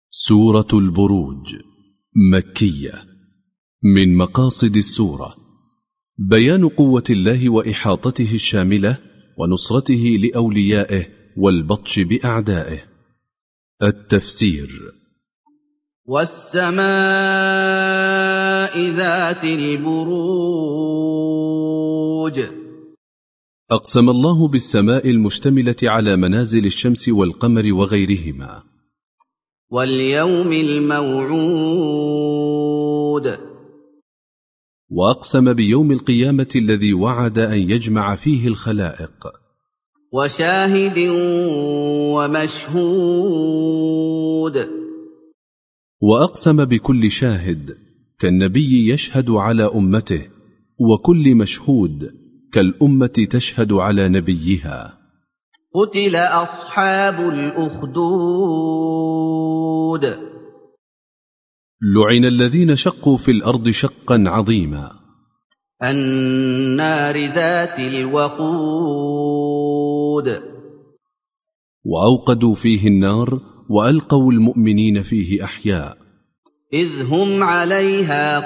سورة البروج مكية. من مقاصد السورة بيان قوة الله وإحاطته الشاملة ونصرته لأوليائه والبطش بأعدائه. التفسير: والسماء ذات البروج. أقسم الله بالسماء المشتملة على منازل الشمس والقمر وغيرهما. واليوم الموعود. وأقسم بيوم القيامة الذي وعد أن يجمع فيه الخلائق. وشاهد ومشهود. وأقسم بكل شاهد كالنبي يشهد على أمته، وكل مشهود كالأمة تشهد على نبيها. قتل أصحاب الأخدود. لعن الذين شقوا في الأرض شقا عظيما. النار ذات الوقود. وأوقدوا فيه النار وألقوا المؤمنين فيه أحياء. إذ هم عليها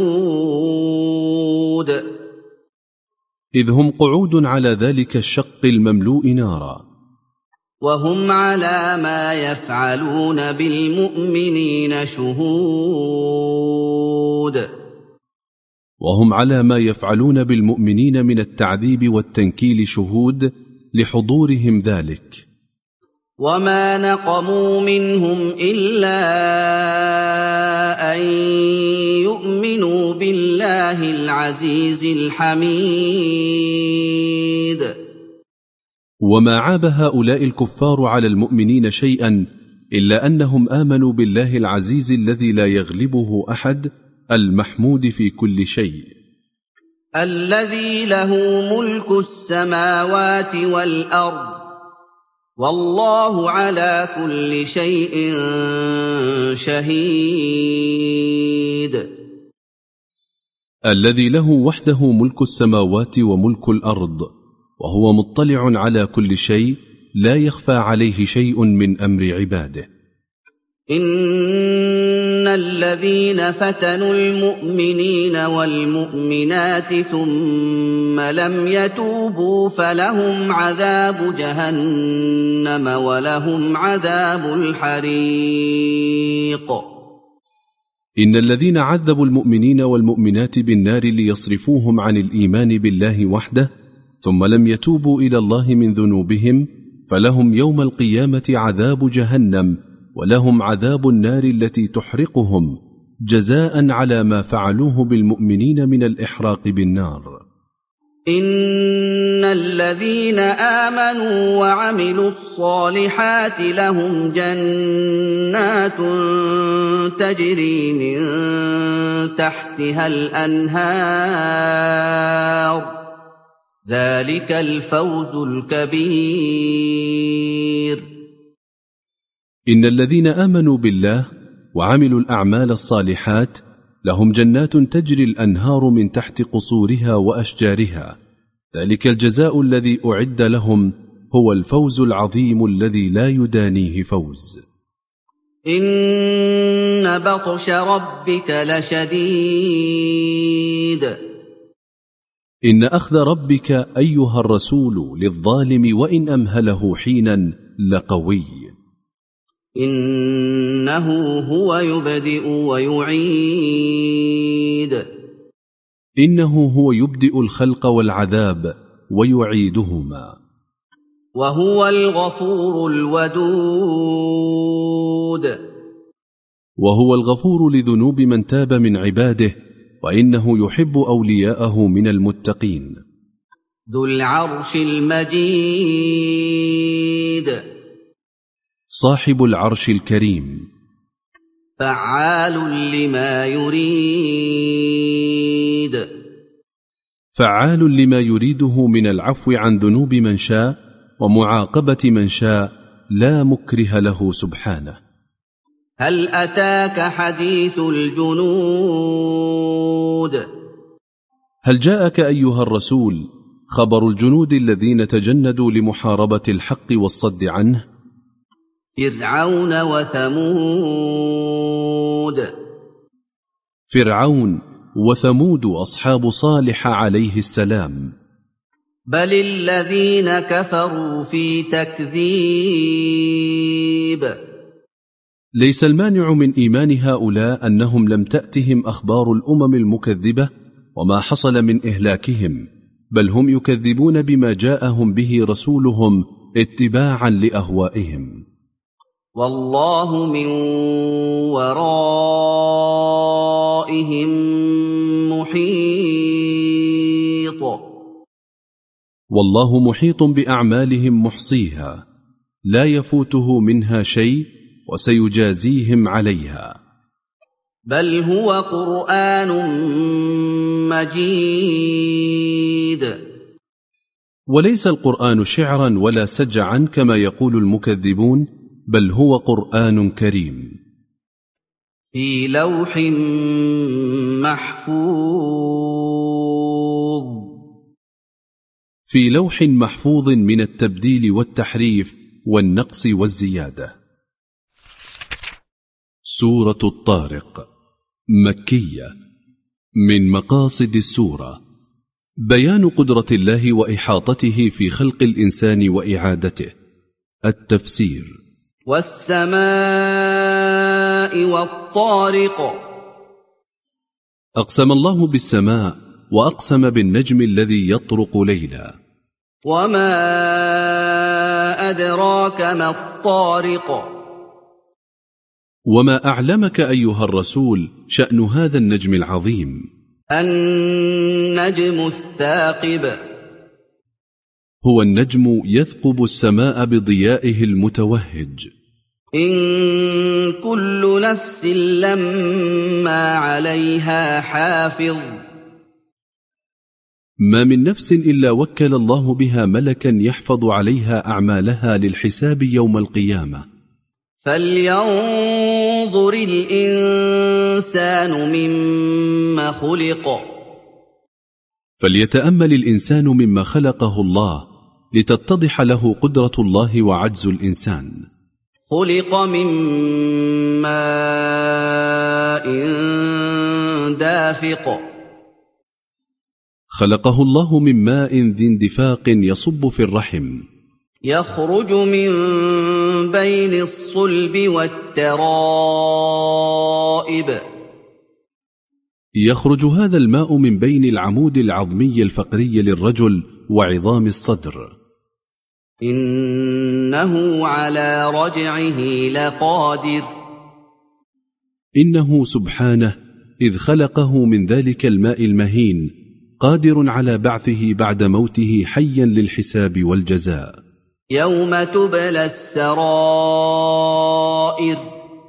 قعود. إذ هم قعود على ذلك الشق المملوء نارا. وهم على ما يفعلون بالمؤمنين شهود. وهم على ما يفعلون بالمؤمنين من التعذيب والتنكيل شهود لحضورهم ذلك. وما نقموا منهم إلا أن يؤمنوا بالله العزيز الحميد. وما عاب هؤلاء الكفار على المؤمنين شيئا إلا أنهم آمنوا بالله العزيز الذي لا يغلبه أحد، المحمود في كل شيء، الذي له ملك السماوات والأرض، والله على كل شيء شهيد. الذي له وحده ملك السماوات وملك الأرض، وهو مطلع على كل شيء، لا يخفى عليه شيء من أمر عباده. إن الذين فتنوا المؤمنين والمؤمنات ثم لم يتوبوا فلهم عذاب جهنم ولهم عذاب الحريق. إن الذين عذبوا المؤمنين والمؤمنات بالنار ليصرفوهم عن الإيمان بالله وحده ثم لم يتوبوا إلى الله من ذنوبهم فلهم يوم القيامة عذاب جهنم ولهم عذاب النار التي تحرقهم جزاء على ما فعلوه بالمؤمنين من الإحراق بالنار. إن الذين آمنوا وعملوا الصالحات لهم جنات تجري من تحتها الأنهار، ذلك الفوز الكبير. إن الذين آمنوا بالله وعملوا الأعمال الصالحات لهم جنات تجري الأنهار من تحت قصورها وأشجارها، ذلك الجزاء الذي أعد لهم هو الفوز العظيم الذي لا يدانيه فوز. إن بطش ربك لشديد. إن أخذ ربك أيها الرسول للظالم وإن أمهله حينا لقوي. إنه هو يبدئ ويعيد. إنه هو يبدئ الخلق والعذاب ويعيدهما. وهو الغفور الودود. وهو الغفور لذنوب من تاب من عباده، وإنه يحب أولياءه من المتقين. ذو العرش المجيد. صاحب العرش الكريم. فعال لما يريد. فعال لما يريده من العفو عن ذنوب من شاء ومعاقبة من شاء، لا مكره له سبحانه. هل أتاك حديث الجنود. هل جاءك أيها الرسول خبر الجنود الذين تجندوا لمحاربة الحق والصد عنه؟ فرعون وثمود فرعون وثمود أصحاب صالح عليه السلام. بل الذين كفروا في تكذيب. ليس المانع من إيمان هؤلاء أنهم لم تأتهم أخبار الأمم المكذبة وما حصل من إهلاكهم، بل هم يكذبون بما جاءهم به رسولهم اتباعا لأهوائهم. والله من ورائهم محيط. والله محيط بأعمالهم محصيها، لا يفوته منها شيء، وسيجازيهم عليها. بل هو قرآن مجيد. وليس القرآن شعرا ولا سجعا كما يقول المكذبون، بل هو قرآن كريم في لوح محفوظ. في لوح محفوظ من التبديل والتحريف والنقص والزيادة. سورة الطارق مكية. من مقاصد السورة بيان قدرة الله وإحاطته في خلق الإنسان وإعادته. التفسير: والسماء والطارق. أقسم الله بالسماء، وأقسم بالنجم الذي يطرق ليلا. وما أدراك ما الطارق. وما أعلمك أيها الرسول شأن هذا النجم العظيم؟ النجم الثاقب. هو النجم يثقب السماء بضيائه المتوهج. إن كل نفس لما عليها حافظ. ما من نفس إلا وكل الله بها ملكا يحفظ عليها أعمالها للحساب يوم القيامة. فلينظر الإنسان مما خلق. فليتأمل الإنسان مما خلقه الله، لتتضح له قدرة الله وعجز الإنسان. خلق من ماء دافق. خلقه الله من ماء ذي اندفاق يصب في الرحم، يخرج من بين الصلب والترائب. يخرج هذا الماء من بين العمود العظمي الفقري للرجل وعظام الصدر. إنه على رجعه لقادر. إنه سبحانه إذ خلقه من ذلك الماء المهين قادر على بعثه بعد موته حيا للحساب والجزاء. يوم تبلى السرائر.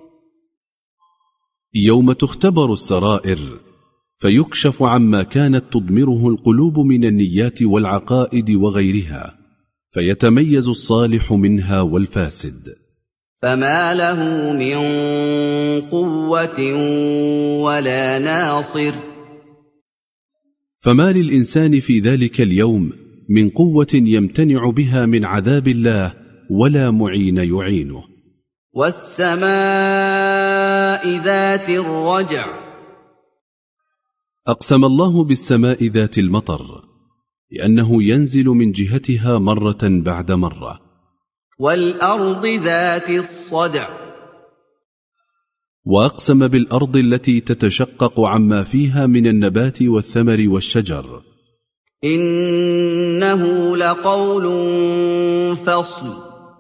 يوم تختبر السرائر، فيكشف عما كانت تضمره القلوب من النيات والعقائد وغيرها، فيتميز الصالح منها والفاسد. فما له من قوة ولا ناصر. فما للإنسان في ذلك اليوم من قوة يمتنع بها من عذاب الله ولا معين يعينه. والسماء ذات الرجع. أقسم الله بالسماء ذات المطر، لأنه ينزل من جهتها مرة بعد مرة. والأرض ذات الصدع. وأقسم بالأرض التي تتشقق عما فيها من النبات والثمر والشجر. إنه لقول فصل.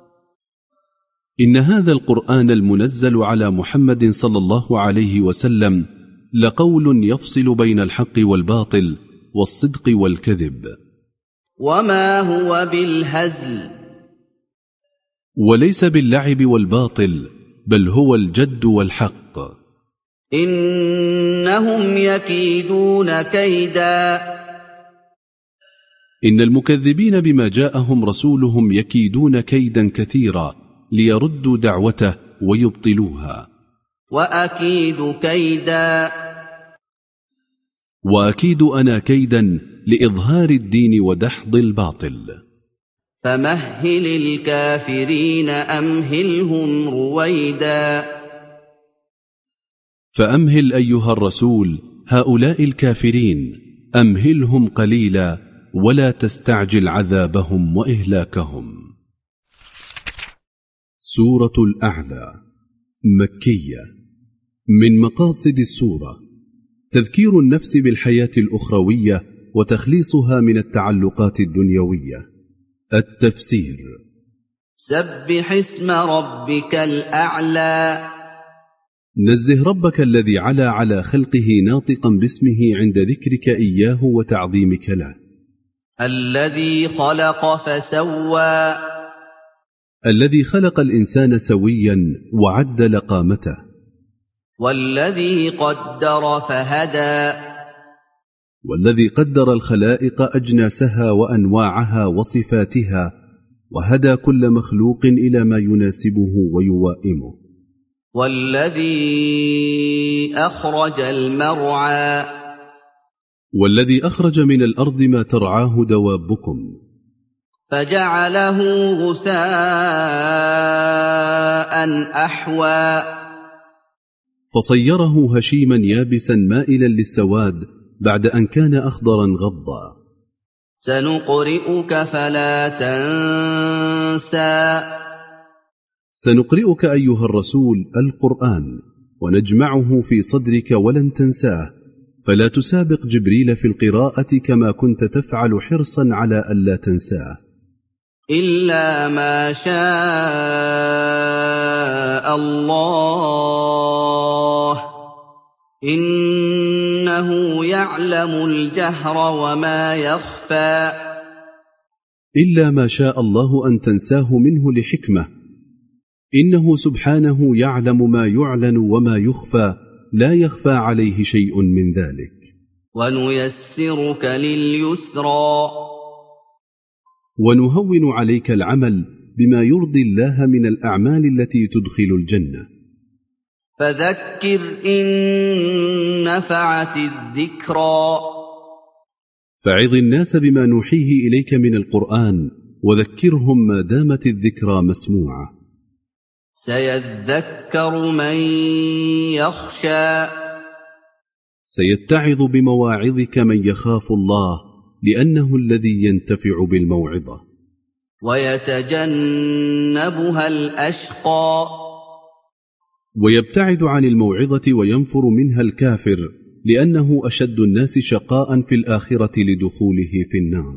إن هذا القرآن المنزل على محمد صلى الله عليه وسلم لقول يفصل بين الحق والباطل والصدق والكذب. وما هو بالهزل. وليس باللعب والباطل، بل هو الجد والحق. إنهم يكيدون كيدا. إن المكذبين بما جاءهم رسولهم يكيدون كيدا كثيرا ليردوا دعوته ويبطلوها. وأكيد كيدا. وأكيد أنا كيدا لإظهار الدين ودحض الباطل. فمهل الكافرين أمهلهم رويدا فأمهل أيها الرسول هؤلاء الكافرين، أمهلهم قليلا ولا تستعجل عذابهم وإهلاكهم. سورة الأعلى مكية. من مقاصد السورة تذكير النفس بالحياة الأخروية وتخليصها من التعلقات الدنيوية. التفسير: سبح اسم ربك الأعلى. نزه ربك الذي علا على خلقه ناطقا باسمه عند ذكرك إياه وتعظيمك له. الذي خلق فسوى. الذي خلق الإنسان سويا وعدل قامته. والذي قدر فهدى. والذي قدر الخلائق أجناسها وأنواعها وصفاتها، وهدى كل مخلوق إلى ما يناسبه ويوائمه. والذي أخرج المرعى. والذي أخرج من الأرض ما ترعاه دوابكم، فجعله غثاء أحوى. فصيره هشيما يابسا مائلا للسواد بعد أن كان أخضرا غضا. سنقرئك فلا تنسى. سنقرئك أيها الرسول القرآن ونجمعه في صدرك ولن تنساه، فلا تسابق جبريل في القراءة كما كنت تفعل حرصا على ألا تنساه. إلا ما شاء الله، إنه يعلم الجهر وما يخفى. إلا ما شاء الله أن تنساه منه لحكمة، إنه سبحانه يعلم ما يعلن وما يخفى، لا يخفى عليه شيء من ذلك. ونيسرك لليسرى. ونهون عليك العمل بما يرضي الله من الأعمال التي تدخل الجنة. فذكر إن نفعت الذكرى. فعظ الناس بما نوحيه إليك من القرآن، وذكرهم ما دامت الذكرى مسموعة. سيذكر من يخشى. سيتعظ بمواعظك من يخاف الله، لأنه الذي ينتفع بالموعظة. ويتجنبها الأشقى. ويبتعد عن الموعظة وينفر منها الكافر، لأنه أشد الناس شقاء في الآخرة لدخوله في النار.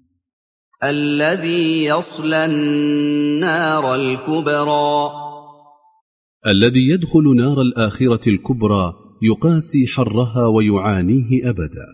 الذي يصلى النار الكبرى. الذي يدخل نار الآخرة الكبرى يقاسي حرها ويعانيه أبدا.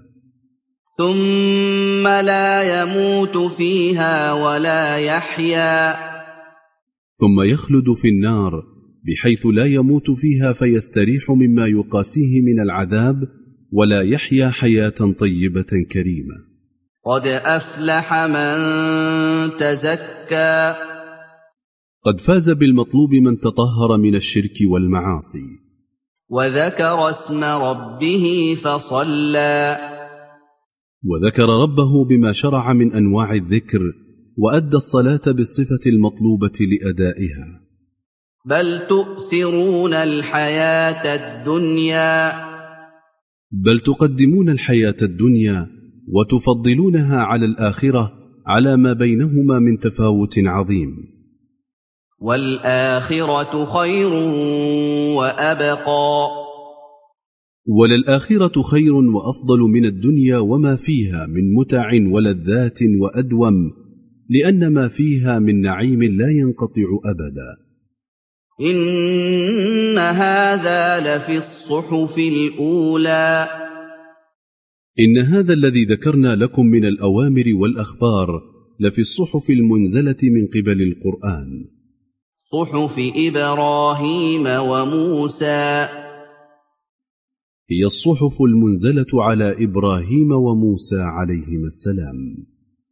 ثم لا يموت فيها ولا يحيا. ثم يخلد في النار بحيث لا يموت فيها فيستريح مما يقاسيه من العذاب، ولا يحيا حياة طيبة كريمة. قد أفلح من تزكى. قد فاز بالمطلوب من تطهر من الشرك والمعاصي. وذكر اسم ربه فصلى. وذكر ربه بما شرع من أنواع الذكر، وأدى الصلاة بالصفة المطلوبة لأدائها. بل تؤثرون الحياة الدنيا. بل تقدمون الحياة الدنيا وتفضلونها على الآخرة على ما بينهما من تفاوت عظيم. والآخرة خير وأبقى. وللآخرة خير وأفضل من الدنيا وما فيها من متع ولذات وأدوم، لأن ما فيها من نعيم لا ينقطع أبدا. إن هذا لفي الصحف الأولى. إن هذا الذي ذكرنا لكم من الأوامر والأخبار لفي الصحف المنزلة من قبل القرآن. صحف إبراهيم وموسى. هي الصحف المنزلة على إبراهيم وموسى عليهما السلام.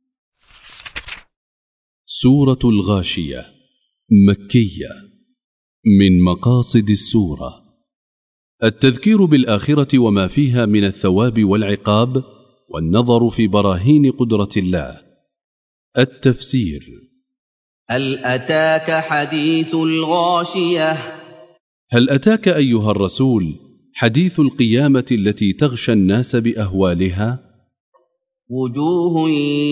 سورة الغاشية مكية. من مقاصد السورة التذكير بالآخرة وما فيها من الثواب والعقاب، والنظر في براهين قدرة الله. التفسير هل أتاك حديث الغاشية هل أتاك أيها الرسول حديث القيامة التي تغشى الناس بأهوالها؟ وجوه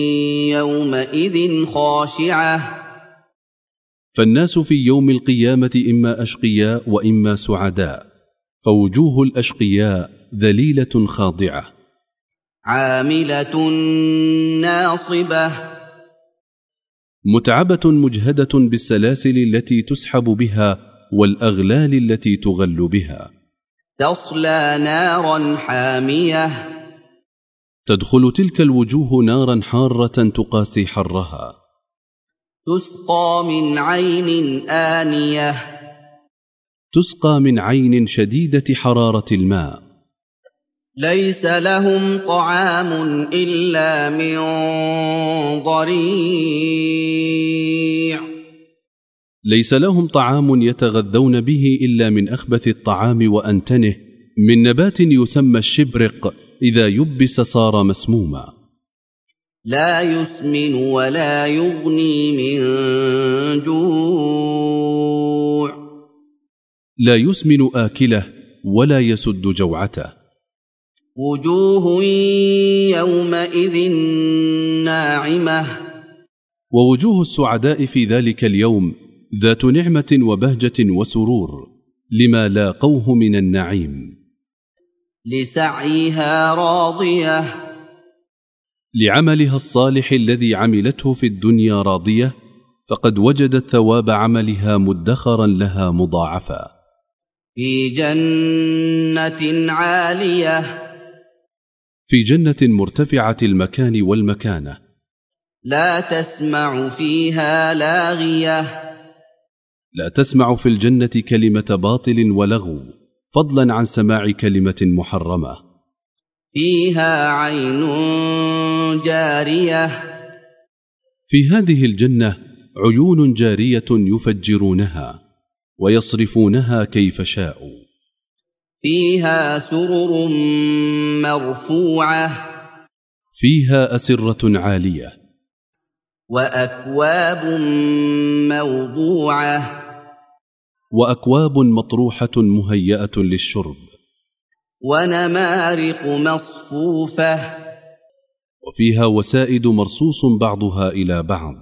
يومئذ خاشعة فالناس في يوم القيامة إما أشقياء وإما سعداء، فوجوه الأشقياء ذليلة خاضعة، عاملة ناصبة متعبة مجهدة بالسلاسل التي تسحب بها والأغلال التي تغل بها، تصلى نارا حامية تدخل تلك الوجوه نارا حارة تقاسي حرها، تسقى من عين آنية تسقى من عين شديدة حرارة الماء، ليس لهم طعام إلا من ضريع ليس لهم طعام يتغذون به إلا من أخبث الطعام وأنتنه، من نبات يسمى الشبرق، إذا يبس صار مسموما، لا يسمن ولا يغني من جوع لا يسمن آكله ولا يسد جوعته، وجوه يومئذ ناعمة ووجوه السعداء في ذلك اليوم ذات نعمة وبهجة وسرور لما لاقوه من النعيم، لسعيها راضية لعملها الصالح الذي عملته في الدنيا راضية، فقد وجدت ثواب عملها مدخرا لها مضاعفا، في جنة عالية في جنة مرتفعة المكان والمكانة، لا تسمع فيها لاغية لا تسمع في الجنة كلمة باطل ولغو، فضلا عن سماع كلمة محرمة، فيها عين جارية في هذه الجنة عيون جارية يفجرونها ويصرفونها كيف شاءوا، فيها سرر مرفوعة فيها أسرة عالية، وأكواب موضوعة وأكواب مطروحة مهيئة للشرب، ونمارق مصفوفة وفيها وسائد مرصوص بعضها إلى بعض،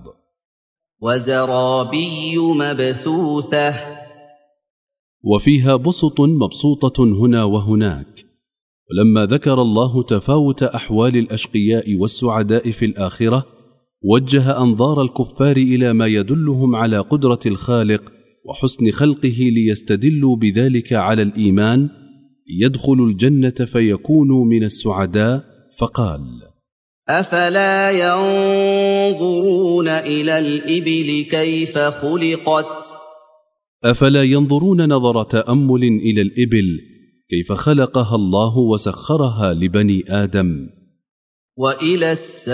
وزرابي مبثوثة وفيها بسط مبسوطة هنا وهناك. ولما ذكر الله تفاوت أحوال الأشقياء والسعداء في الآخرة، وجه أنظار الكفار إلى ما يدلهم على قدرة الخالق وحسن خلقه ليستدلوا بذلك على الإيمان، يدخلوا الجنة فيكونوا من السعداء، فقال: أفلا ينظرون إلى الإبل كيف خلقت أفلا ينظرون نظر تأمل إلى الإبل كيف خلقها الله وسخرها لبني آدم، وإلى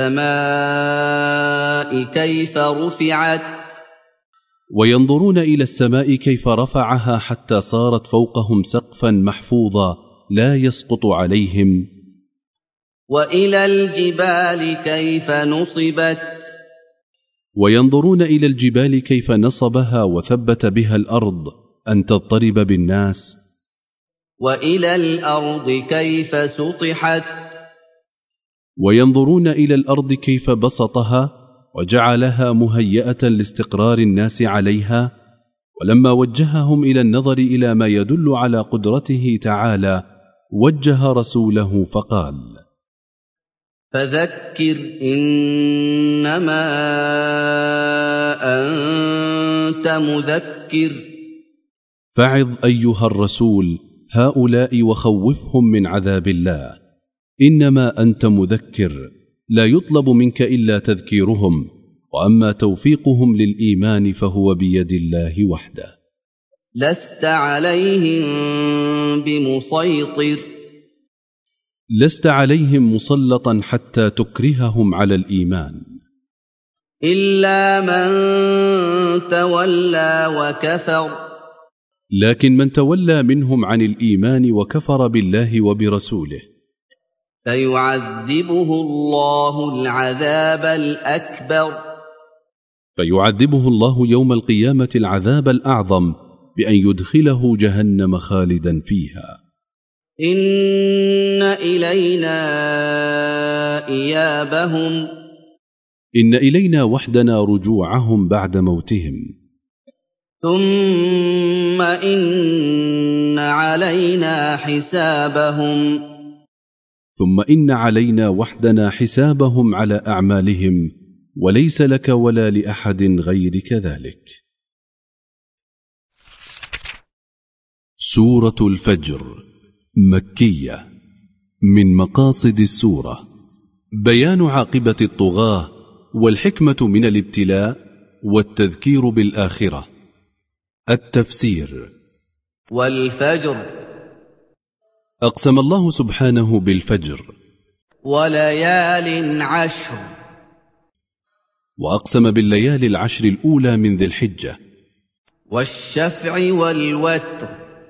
السماء كيف رفعت وينظرون إلى السماء كيف رفعها حتى صارت فوقهم سقفا محفوظا لا يسقط عليهم، وإلى الجبال كيف نصبت وينظرون إلى الجبال كيف نصبها وثبت بها الأرض أن تضطرب بالناس، وإلى الأرض كيف سطحت وينظرون إلى الأرض كيف بسطها وجعلها مهيئة لاستقرار الناس عليها. ولما وجههم إلى النظر إلى ما يدل على قدرته تعالى، وجه رسوله فقال: فذكر إنما أنت مذكر فعظ أيها الرسول هؤلاء وخوفهم من عذاب الله، إنما أنت مذكر، لا يطلب منك إلا تذكيرهم، وأما توفيقهم للإيمان فهو بيد الله وحده. لست عليهم بمسيطر لست عليهم مسلطا حتى تكرههم على الإيمان، إلا من تولى وكفر لكن من تولى منهم عن الإيمان وكفر بالله وبرسوله فيعذبه الله العذاب الأكبر فيعذبه الله يوم القيامة العذاب الأعظم بأن يدخله جهنم خالدا فيها. إن إلينا إيابهم إن إلينا وحدنا رجوعهم بعد موتهم، ثم إن علينا حسابهم، ثم إن علينا وحدنا حسابهم على أعمالهم، وليس لك ولا لأحد غيرك ذلك. سورة الفجر مكية. من مقاصد السورة بيان عاقبة الطغاة والحكمة من الابتلاء والتذكير بالآخرة. التفسير. والفجر، أقسم الله سبحانه بالفجر، وليال عشر، وأقسم بالليالي العشر الأولى من ذي الحجة، والشفع والوتر،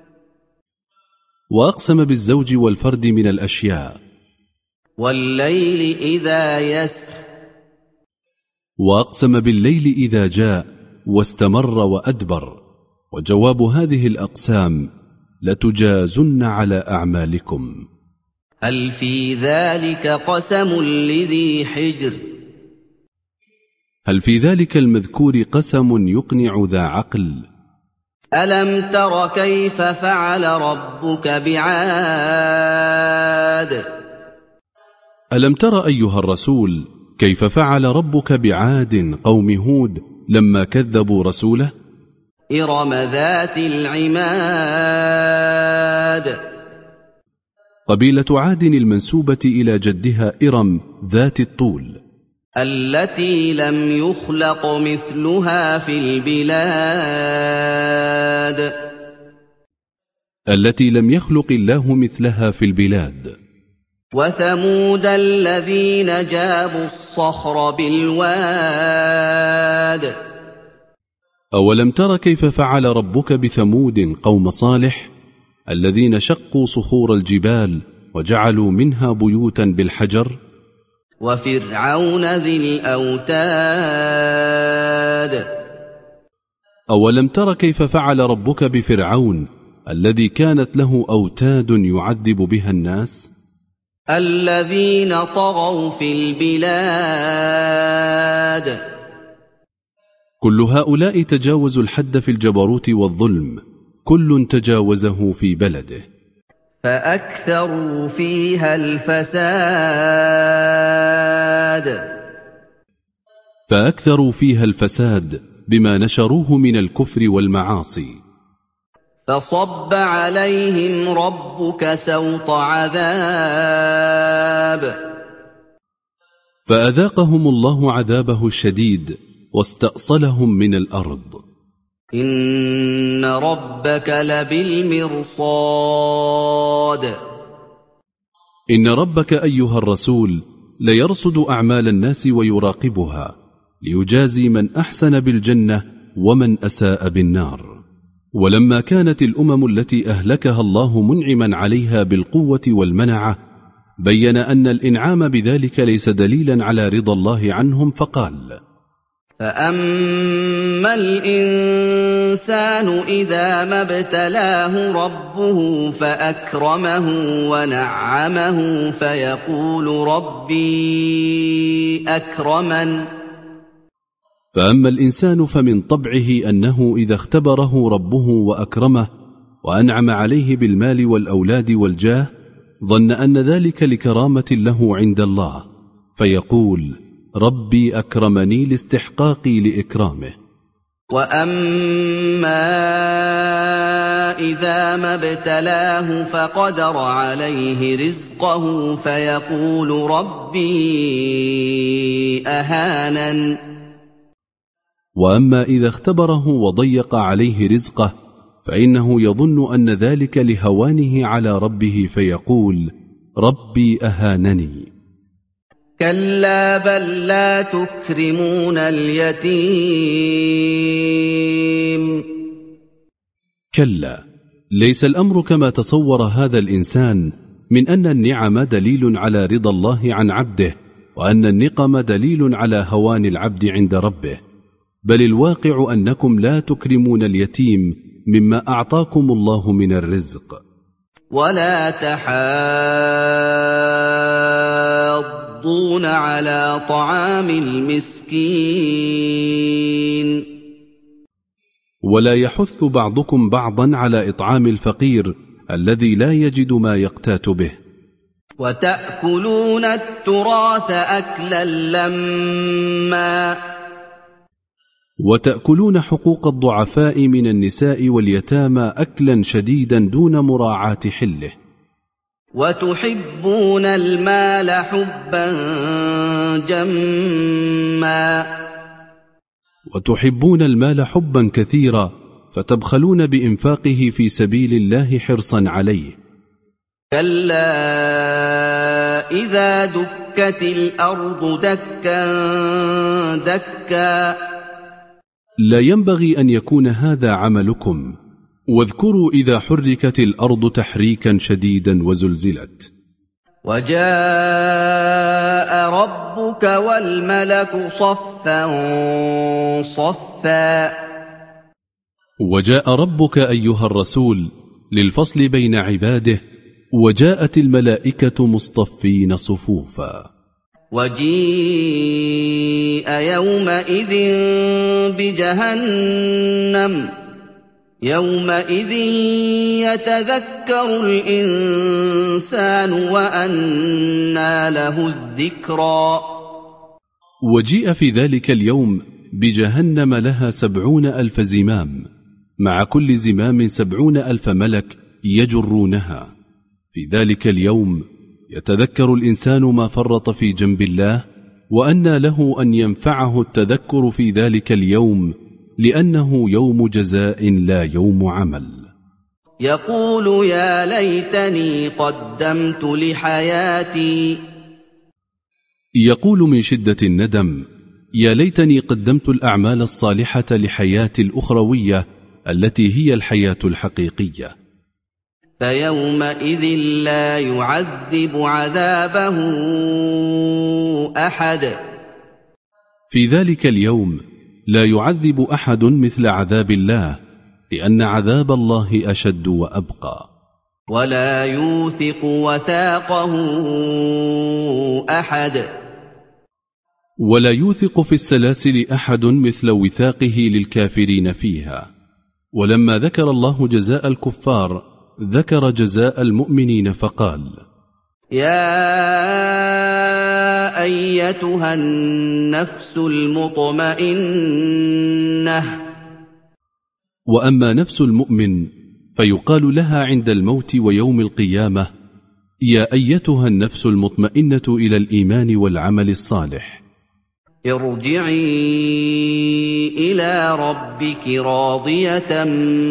وأقسم بالزوج والفرد من الأشياء، والليل إذا يسر، وأقسم بالليل إذا جاء واستمر وأدبر. وجواب هذه الأقسام: لتجازن على أعمالكم. هل في ذلك قسم لذي حجر؟ هل في ذلك المذكور قسم يقنع ذا عقل؟ ألم تر كيف فعل ربك بعاد؟ ألم تر أيها الرسول كيف فعل ربك بعاد قوم هود لما كذبوا رسوله؟ إرم ذات العماد. قبيلة عاد المنسوبة إلى جدها إرم ذات الطول، التي لم يخلق مثلها في البلاد، التي لم يخلق الله مثلها في البلاد. وثمود الذين جابوا الصخر بالواد. أولم تر كيف فعل ربك بثمود قوم صالح الذين شقوا صخور الجبال وجعلوا منها بيوتا بالحجر. وفرعون ذي الأوتاد. أولم تر كيف فعل ربك بفرعون الذي كانت له أوتاد يعذب بها الناس. الذين طغوا في البلاد. كل هؤلاء تجاوزوا الحد في الجبروت والظلم، كل تجاوزه في بلده. فأكثروا فيها الفساد. فأكثروا فيها الفساد بما نشروه من الكفر والمعاصي. فصب عليهم ربك سوط عذاب. فأذاقهم الله عذابه الشديد واستأصلهم من الأرض. إن ربك لبالمرصاد. إن ربك أيها الرسول ليرصد أعمال الناس ويراقبها ليجازي من أحسن بالجنة ومن أساء بالنار. ولما كانت الأمم التي أهلكها الله منعما عليها بالقوة والمنعة، بين أن الإنعام بذلك ليس دليلا على رضا الله عنهم، فقال: فأما الإنسان إذا ما ابتلاه ربه فأكرمه ونعمه فيقول ربي أكرمن. فأما الإنسان فمن طبعه أنه إذا اختبره ربه وأكرمه وأنعم عليه بالمال والأولاد والجاه ظن أن ذلك لكرامة له عند الله، فيقول ربي أكرمني لاستحقاقي لإكرامه. وأما إذا ما ابتلاه فقدر عليه رزقه فيقول ربي أهانن. وأما إذا اختبره وضيق عليه رزقه فإنه يظن أن ذلك لهوانه على ربه فيقول ربي أهانني. كلا بل لا تكرمون اليتيم. كلا، ليس الأمر كما تصور هذا الإنسان من أن النعم دليل على رضا الله عن عبده، وأن النقم دليل على هوان العبد عند ربه. بل الواقع أنكم لا تكرمون اليتيم مما أعطاكم الله من الرزق. ولا تحاضون على طعام المسكين ولا يحث بعضكم بعضا على إطعام الفقير الذي لا يجد ما يقتات به. وتأكلون التراث أكلا لما وتأكلون حقوق الضعفاء من النساء واليتامى أكلا شديدا دون مراعاة حله. وتحبون المال حبا جما وتحبون المال حبا كثيرا فتبخلون بإنفاقه في سبيل الله حرصا عليه. كلا إذا دكت الأرض دكا دكا لا ينبغي أن يكون هذا عملكم. واذكروا إذا حركت الأرض تحريكا شديدا وزلزلت. وجاء ربك والملك صفا صفا وجاء ربك أيها الرسول للفصل بين عباده، وجاءت الملائكة مصطفين صفوفا. وجيء يومئذ بجهنم يومئذ يتذكر الإنسان وأنى له الذكرى. وجيء في ذلك اليوم بجهنم لها 70,000 زمام، مع كل زمام 70,000 ملك يجرونها. في ذلك اليوم يتذكر الإنسان ما فرط في جنب الله، وأنى له أن ينفعه التذكر في ذلك اليوم، لأنه يوم جزاء لا يوم عمل. يقول يا ليتني قدمت لحياتي. يقول من شدة الندم: يا ليتني قدمت الأعمال الصالحة لحياتي الأخروية التي هي الحياة الحقيقية. فيومئذ لا يعذب عذابه أحد. في ذلك اليوم لا يعذب أحد مثل عذاب الله، لأن عذاب الله أشد وأبقى. ولا يوثق وثاقه أحد. ولا يوثق في السلاسل أحد مثل وثاقه للكافرين فيها. ولما ذكر الله جزاء الكفار ذكر جزاء المؤمنين فقال: يا أيتها النفس المطمئنة. وأما نفس المؤمن فيقال لها عند الموت ويوم القيامة: يا أيتها النفس المطمئنة إلى الإيمان والعمل الصالح، ارجعي إلى ربك راضية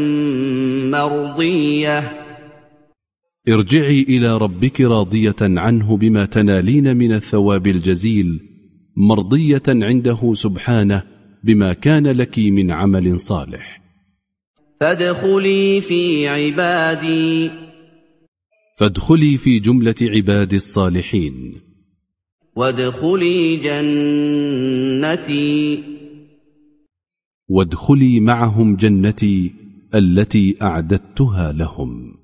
مرضية. ارجعي إلى ربك راضية عنه بما تنالين من الثواب الجزيل، مرضية عنده سبحانه بما كان لك من عمل صالح. فادخلي في عبادي. فادخلي في جملة عباد الصالحين. وادخلي جنتي. وادخلي معهم جنتي التي أعددتها لهم.